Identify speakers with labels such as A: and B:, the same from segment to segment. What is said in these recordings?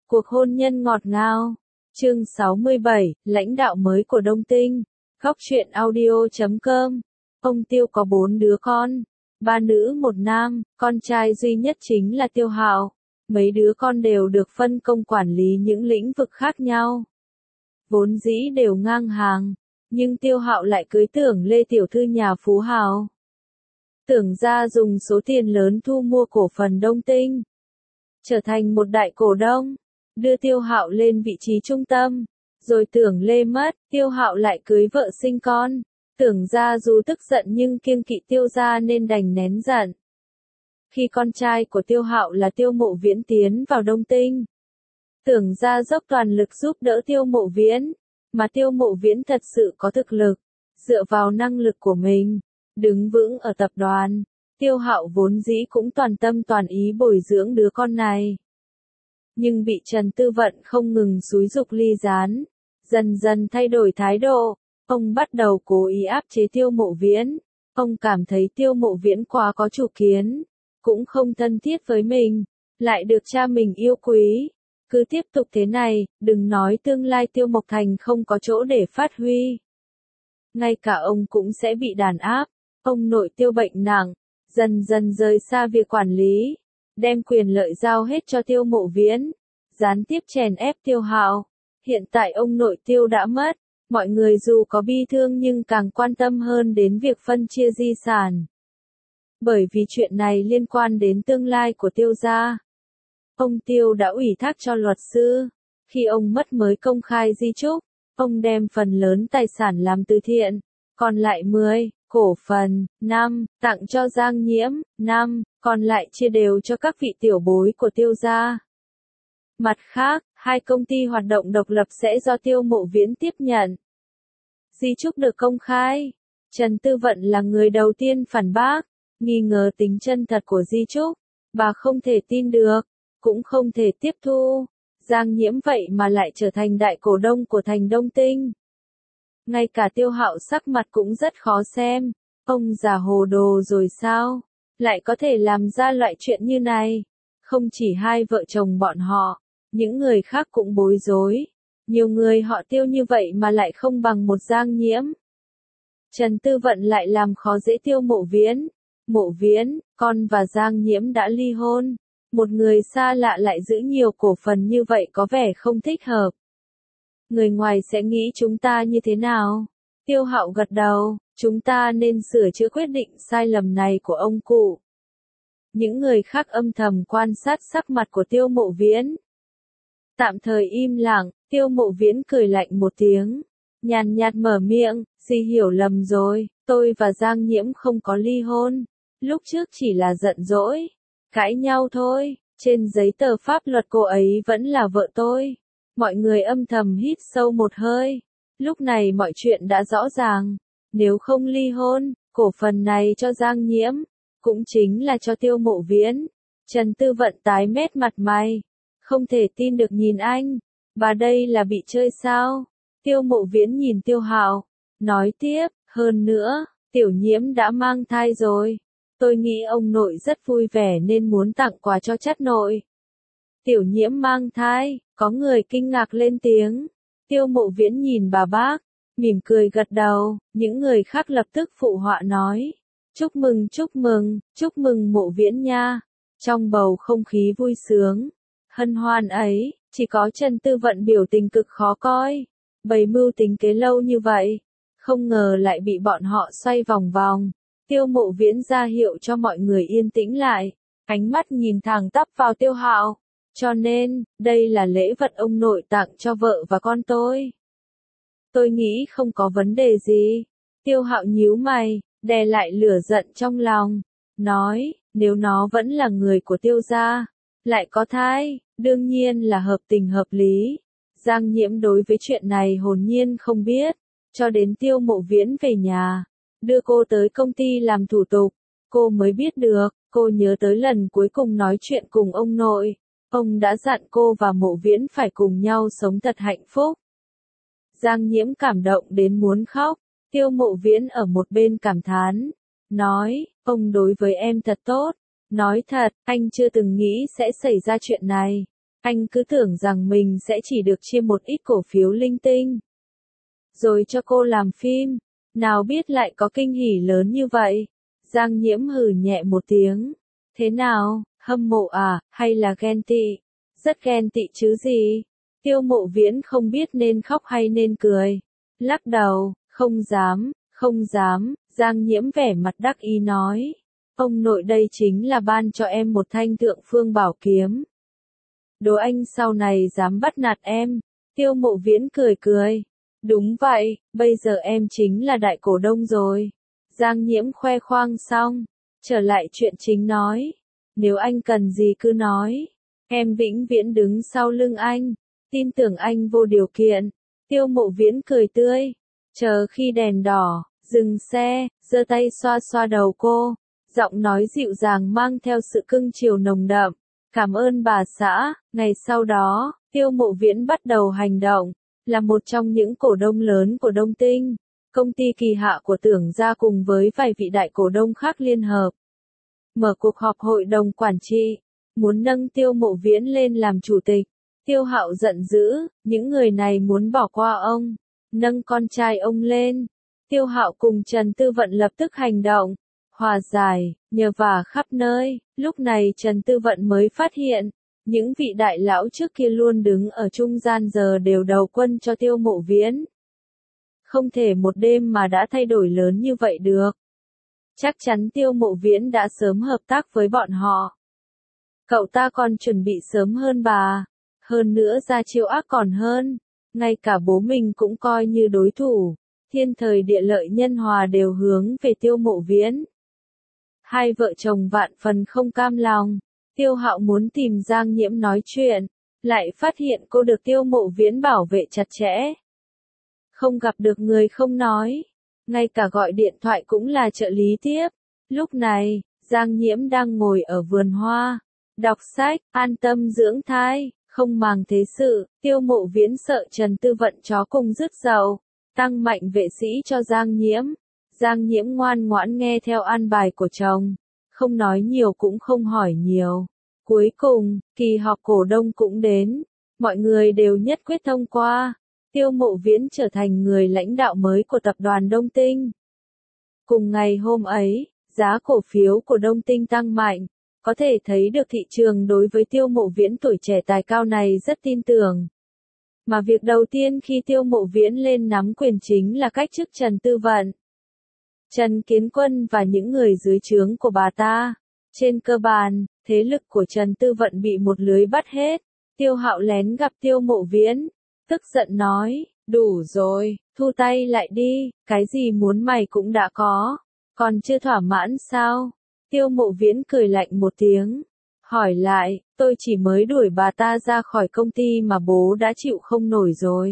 A: Cuộc hôn nhân ngọt ngào. Chương 67, lãnh đạo mới của Đông Tinh. Góc truyện audio.com. Ông Tiêu có 4 đứa con, 3 nữ 1 nam, con trai duy nhất chính là Tiêu Hạo. Mấy đứa con đều được phân công quản lý những lĩnh vực khác nhau. Vốn dĩ đều ngang hàng, nhưng Tiêu Hạo lại cưới Tưởng Lê tiểu thư nhà phú hào. Tưởng gia dùng số tiền lớn thu mua cổ phần Đông Tinh, trở thành một đại cổ đông, đưa Tiêu Hạo lên vị trí trung tâm. Rồi Tưởng Lê mất, Tiêu Hạo lại cưới vợ sinh con. Tưởng gia dù tức giận nhưng kiêng kỵ Tiêu gia nên đành nén giận. Khi con trai của Tiêu Hạo là Tiêu Mộ Viễn tiến vào Đông Tinh, Tưởng gia dốc toàn lực giúp đỡ Tiêu Mộ Viễn, mà Tiêu Mộ Viễn thật sự có thực lực, dựa vào năng lực của mình, đứng vững ở tập đoàn. Tiêu Hạo vốn dĩ cũng toàn tâm toàn ý bồi dưỡng đứa con này. Nhưng bị Trần Tư Vận không ngừng xúi giục ly gián, dần dần thay đổi thái độ. Ông bắt đầu cố ý áp chế Tiêu Mộ Viễn. Ông cảm thấy Tiêu Mộ Viễn quá có chủ kiến, cũng không thân thiết với mình, lại được cha mình yêu quý. Cứ tiếp tục thế này, đừng nói tương lai Tiêu Mộc Thành không có chỗ để phát huy, ngay cả ông cũng sẽ bị đàn áp. Ông nội Tiêu bệnh nặng, dần dần rời xa việc quản lý, đem quyền lợi giao hết cho Tiêu Mộ Viễn, gián tiếp chèn ép Tiêu Hạo. Hiện tại ông nội Tiêu đã mất, mọi người dù có bi thương nhưng càng quan tâm hơn đến việc phân chia di sản. Bởi vì chuyện này liên quan đến tương lai của Tiêu gia. Ông Tiêu đã ủy thác cho luật sư. Khi ông mất mới công khai di chúc, ông đem phần lớn tài sản làm từ thiện, còn lại 10 cổ phần, 5 tặng cho Giang Nhiễm, 5 còn lại chia đều cho các vị tiểu bối của Tiêu gia. Mặt khác, 2 công ty hoạt động độc lập sẽ do Tiêu Mộ Viễn tiếp nhận. Di chúc được công khai, Trần Tư Vận là người đầu tiên phản bác, nghi ngờ tính chân thật của di chúc. Bà không thể tin được, cũng không thể tiếp thu. Giang Nhiễm vậy mà lại trở thành đại cổ đông của thành Đông Tinh. Ngay cả Tiêu Hạo sắc mặt cũng rất khó xem. Ông già hồ đồ rồi sao? Lại có thể làm ra loại chuyện như này. Không chỉ 2 vợ chồng bọn họ, những người khác cũng bối rối. Nhiều người họ Tiêu như vậy mà lại không bằng một Giang Nhiễm. Trần Tư Vận lại làm khó dễ Tiêu Mộ Viễn. Mộ Viễn, con và Giang Nhiễm đã ly hôn. Một người xa lạ lại giữ nhiều cổ phần như vậy có vẻ không thích hợp. Người ngoài sẽ nghĩ chúng ta như thế nào? Tiêu Hạo gật đầu, chúng ta nên sửa chữa quyết định sai lầm này của ông cụ. Những người khác âm thầm quan sát sắc mặt của Tiêu Mộ Viễn. Tạm thời im lặng, Tiêu Mộ Viễn cười lạnh một tiếng, nhàn nhạt mở miệng, dì hiểu lầm rồi, tôi và Giang Nhiễm không có ly hôn. Lúc trước chỉ là giận dỗi, cãi nhau thôi, trên giấy tờ pháp luật cô ấy vẫn là vợ tôi. Mọi người âm thầm hít sâu một hơi. Lúc này mọi chuyện đã rõ ràng. Nếu không ly hôn, cổ phần này cho Giang Nhiễm, cũng chính là cho Tiêu Mộ Viễn. Trần Tư Vận tái mét mặt mày, không thể tin được nhìn anh. Bà đây là bị chơi sao? Tiêu Mộ Viễn nhìn Tiêu Hạo, nói tiếp, hơn nữa, Tiểu Nhiễm đã mang thai rồi. Tôi nghĩ ông nội rất vui vẻ nên muốn tặng quà cho chắt nội. Tiểu Nhiễm mang thai, có người kinh ngạc lên tiếng. Tiêu Mộ Viễn nhìn bà bác, mỉm cười gật đầu, những người khác lập tức phụ họa nói. Chúc mừng, chúc mừng, chúc mừng Mộ Viễn nha. Trong bầu không khí vui sướng, hân hoan ấy, chỉ có Trần Tư Vận biểu tình cực khó coi. Bày mưu tính kế lâu như vậy, không ngờ lại bị bọn họ xoay vòng vòng. Tiêu Mộ Viễn ra hiệu cho mọi người yên tĩnh lại, ánh mắt nhìn thẳng tắp vào Tiêu Hạo. Cho nên, đây là lễ vật ông nội tặng cho vợ và con tôi. Tôi nghĩ không có vấn đề gì. Tiêu Hạo nhíu mày, đè lại lửa giận trong lòng, nói, nếu nó vẫn là người của Tiêu gia, lại có thai, đương nhiên là hợp tình hợp lý. Giang Nhiễm đối với chuyện này hồn nhiên không biết, cho đến Tiêu Mộ Viễn về nhà, đưa cô tới công ty làm thủ tục, cô mới biết được. Cô nhớ tới lần cuối cùng nói chuyện cùng ông nội, ông đã dặn cô và Mộ Viễn phải cùng nhau sống thật hạnh phúc. Giang Nhiễm cảm động đến muốn khóc. Tiêu Mộ Viễn ở một bên cảm thán, nói, ông đối với em thật tốt. Nói thật, anh chưa từng nghĩ sẽ xảy ra chuyện này. Anh cứ tưởng rằng mình sẽ chỉ được chia một ít cổ phiếu linh tinh. Rồi cho cô làm phim. Nào biết lại có kinh hỉ lớn như vậy. Giang Nhiễm hừ nhẹ một tiếng. Thế nào, hâm mộ à, hay là ghen tị? Rất ghen tị chứ gì? Tiêu Mộ Viễn không biết nên khóc hay nên cười. Lắc đầu, không dám, không dám, Giang Nhiễm vẻ mặt đắc ý nói. Ông nội đây chính là ban cho em một thanh thượng phương bảo kiếm. Đố anh sau này dám bắt nạt em. Tiêu Mộ Viễn cười cười. Đúng vậy, bây giờ em chính là đại cổ đông rồi. Giang Nhiễm khoe khoang xong, trở lại chuyện chính nói. Nếu anh cần gì cứ nói. Em vĩnh viễn đứng sau lưng anh. Tin tưởng anh vô điều kiện. Tiêu Mộ Viễn cười tươi. Chờ khi đèn đỏ, dừng xe, giơ tay xoa xoa đầu cô. Giọng nói dịu dàng mang theo sự cưng chiều nồng đậm. Cảm ơn bà xã. Ngày sau đó, Tiêu Mộ Viễn bắt đầu hành động. Là một trong những cổ đông lớn của Đông Tinh. Công ty kỳ hạ của Tưởng gia cùng với vài vị đại cổ đông khác liên hợp. Mở cuộc họp hội đồng quản trị. Muốn nâng Tiêu Mộ Viễn lên làm chủ tịch. Tiêu Hạo giận dữ, những người này muốn bỏ qua ông. Nâng con trai ông lên. Tiêu Hạo cùng Trần Tư Vận lập tức hành động. Hòa giải, nhờ vả khắp nơi. Lúc này Trần Tư Vận mới phát hiện. Những vị đại lão trước kia luôn đứng ở trung gian giờ đều đầu quân cho Tiêu Mộ Viễn. Không thể một đêm mà đã thay đổi lớn như vậy được. Chắc chắn Tiêu Mộ Viễn đã sớm hợp tác với bọn họ. Cậu ta còn chuẩn bị sớm hơn bà. Hơn nữa ra chiêu ác còn hơn. Ngay cả bố mình cũng coi như đối thủ. Thiên thời địa lợi nhân hòa đều hướng về Tiêu Mộ Viễn. Hai vợ chồng vạn phần không cam lòng. Tiêu Hạo muốn tìm Giang Nhiễm nói chuyện. Lại phát hiện cô được Tiêu Mộ Viễn bảo vệ chặt chẽ. Không gặp được người không nói. Ngay cả gọi điện thoại cũng là trợ lý tiếp. Lúc này, Giang Nhiễm đang ngồi ở vườn hoa. Đọc sách, an tâm dưỡng thai, không màng thế sự. Tiêu Mộ Viễn sợ Trần Tư Vận chó cùng rứt dầu. Tăng mạnh vệ sĩ cho Giang Nhiễm. Giang Nhiễm ngoan ngoãn nghe theo an bài của chồng. Không nói nhiều cũng không hỏi nhiều. Cuối cùng, kỳ họp cổ đông cũng đến. Mọi người đều nhất quyết thông qua. Tiêu Mộ Viễn trở thành người lãnh đạo mới của tập đoàn Đông Tinh. Cùng ngày hôm ấy, giá cổ phiếu của Đông Tinh tăng mạnh. Có thể thấy được thị trường đối với Tiêu Mộ Viễn tuổi trẻ tài cao này rất tin tưởng. Mà việc đầu tiên khi Tiêu Mộ Viễn lên nắm quyền chính là cách chức Trần Tư Vận. Trần Kiến Quân và những người dưới trướng của bà ta. Trên cơ bản, thế lực của Trần Tư Vận bị một lưới bắt hết. Tiêu Hạo lén gặp Tiêu Mộ Viễn. Tức giận nói, đủ rồi, thu tay lại đi, cái gì muốn mày cũng đã có. Còn chưa thỏa mãn sao? Tiêu Mộ Viễn cười lạnh một tiếng. Hỏi lại, tôi chỉ mới đuổi bà ta ra khỏi công ty mà bố đã chịu không nổi rồi.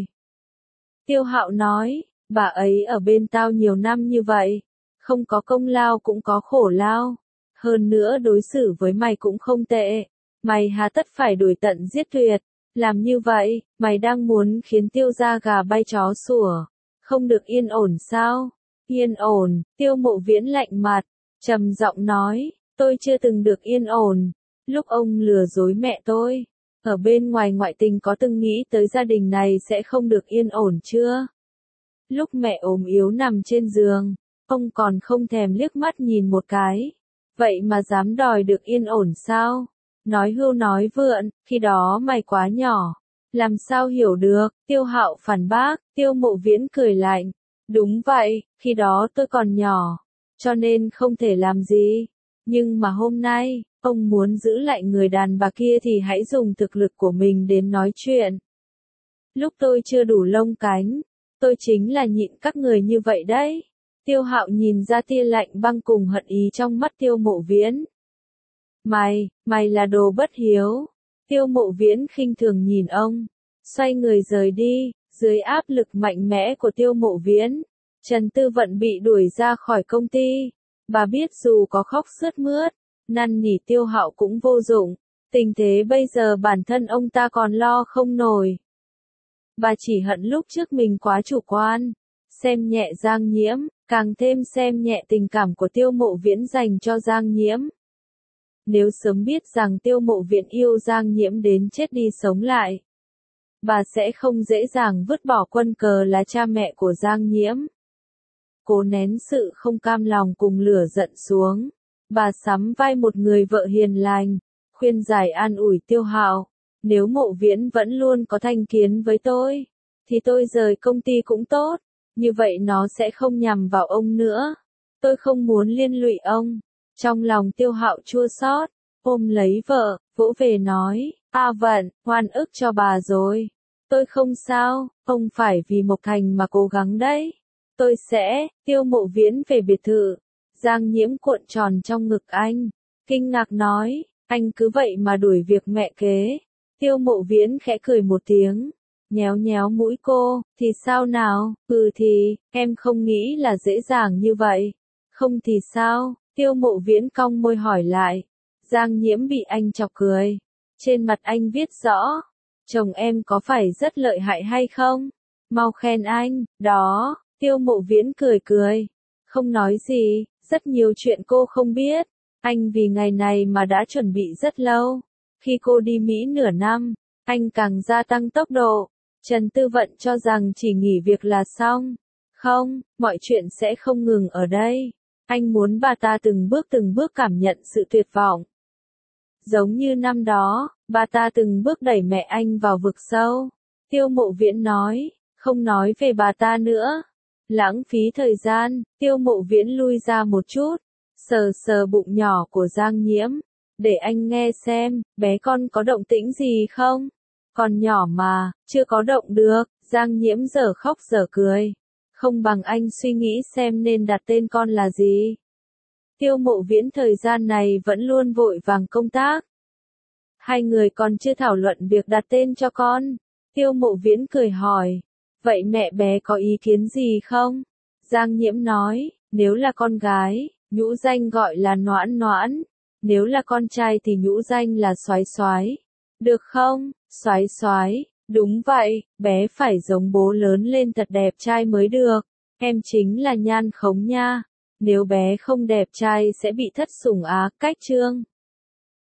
A: Tiêu Hạo nói, bà ấy ở bên tao nhiều năm như vậy. Không có công lao cũng có khổ lao. Hơn nữa đối xử với mày cũng không tệ. Mày hà tất phải đuổi tận giết tuyệt. Làm như vậy, mày đang muốn khiến Tiêu gia gà bay chó sủa. Không được yên ổn sao? Yên ổn, Tiêu Mộ Viễn lạnh mặt. Trầm giọng nói, tôi chưa từng được yên ổn. Lúc ông lừa dối mẹ tôi. Ở bên ngoài ngoại tình có từng nghĩ tới gia đình này sẽ không được yên ổn chưa? Lúc mẹ ốm yếu nằm trên giường. Ông còn không thèm liếc mắt nhìn một cái. Vậy mà dám đòi được yên ổn sao? Nói hưu nói vượn, khi đó mày quá nhỏ. Làm sao hiểu được? Tiêu Hạo phản bác. Tiêu Mộ Viễn cười lạnh. Đúng vậy, khi đó tôi còn nhỏ. Cho nên không thể làm gì. Nhưng mà hôm nay, ông muốn giữ lại người đàn bà kia thì hãy dùng thực lực của mình đến nói chuyện. Lúc tôi chưa đủ lông cánh, tôi chính là nhịn các người như vậy đấy. Tiêu Hạo nhìn ra tia lạnh băng cùng hận ý trong mắt Tiêu Mộ Viễn. Mày là đồ bất hiếu. Tiêu Mộ Viễn khinh thường nhìn ông. Xoay người rời đi, dưới áp lực mạnh mẽ của Tiêu Mộ Viễn. Trần Tư Vận bị đuổi ra khỏi công ty. Bà biết dù có khóc sướt mướt, năn nỉ Tiêu Hạo cũng vô dụng. Tình thế bây giờ bản thân ông ta còn lo không nổi. Bà chỉ hận lúc trước mình quá chủ quan. Xem nhẹ Giang Nhiễm, càng thêm xem nhẹ tình cảm của Tiêu Mộ Viễn dành cho Giang Nhiễm. Nếu sớm biết rằng Tiêu Mộ Viễn yêu Giang Nhiễm đến chết đi sống lại, bà sẽ không dễ dàng vứt bỏ quân cờ là cha mẹ của Giang Nhiễm. Cố nén sự không cam lòng cùng lửa giận xuống, bà sắm vai một người vợ hiền lành, khuyên giải an ủi Tiêu Hạo, nếu Mộ Viễn vẫn luôn có thành kiến với tôi, thì tôi rời công ty cũng tốt, như vậy nó sẽ không nhằm vào ông nữa. Tôi không muốn liên lụy ông. Trong lòng Tiêu Hạo chua xót, ôm lấy vợ, vỗ về nói, Vận, oan ức cho bà rồi. Tôi không sao, ông phải vì Mộc Thành mà cố gắng đấy. Tôi sẽ, Tiêu Mộ Viễn về biệt thự. Giang Nhiễm cuộn tròn trong ngực anh, kinh ngạc nói, anh cứ vậy mà đuổi việc mẹ kế. Tiêu Mộ Viễn khẽ cười một tiếng, nhéo nhéo mũi cô, thì sao nào, thì, em không nghĩ là dễ dàng như vậy. Không thì sao, Tiêu Mộ Viễn cong môi hỏi lại. Giang Nhiễm bị anh chọc cười. Trên mặt anh viết rõ, chồng em có phải rất lợi hại hay không? Mau khen anh, đó, Tiêu Mộ Viễn cười cười. Không nói gì, rất nhiều chuyện cô không biết. Anh vì ngày này mà đã chuẩn bị rất lâu. Khi cô đi Mỹ nửa năm, anh càng gia tăng tốc độ. Trần Tư Vận cho rằng chỉ nghỉ việc là xong. Không, mọi chuyện sẽ không ngừng ở đây. Anh muốn bà ta từng bước cảm nhận sự tuyệt vọng. Giống như năm đó, bà ta từng bước đẩy mẹ anh vào vực sâu. Tiêu Mộ Viễn nói, không nói về bà ta nữa. Lãng phí thời gian, Tiêu Mộ Viễn lui ra một chút, sờ sờ bụng nhỏ của Giang Nhiễm, để anh nghe xem, bé con có động tĩnh gì không? Còn nhỏ mà, chưa có động được. Giang Nhiễm giờ khóc giờ cười. Không bằng anh suy nghĩ xem nên đặt tên con là gì. Tiêu Mộ Viễn thời gian này vẫn luôn vội vàng công tác. Hai người còn chưa thảo luận việc đặt tên cho con. Tiêu Mộ Viễn cười hỏi, vậy mẹ bé có ý kiến gì không? Giang Nhiễm nói, nếu là con gái, nhũ danh gọi là Noãn Noãn. Nếu là con trai thì nhũ danh là Soái Soái. Được không? Soái Soái, đúng vậy, bé phải giống bố lớn lên thật đẹp trai mới được. Em chính là Nhan Khống nha. Nếu bé không đẹp trai sẽ bị thất sủng á, cách chương.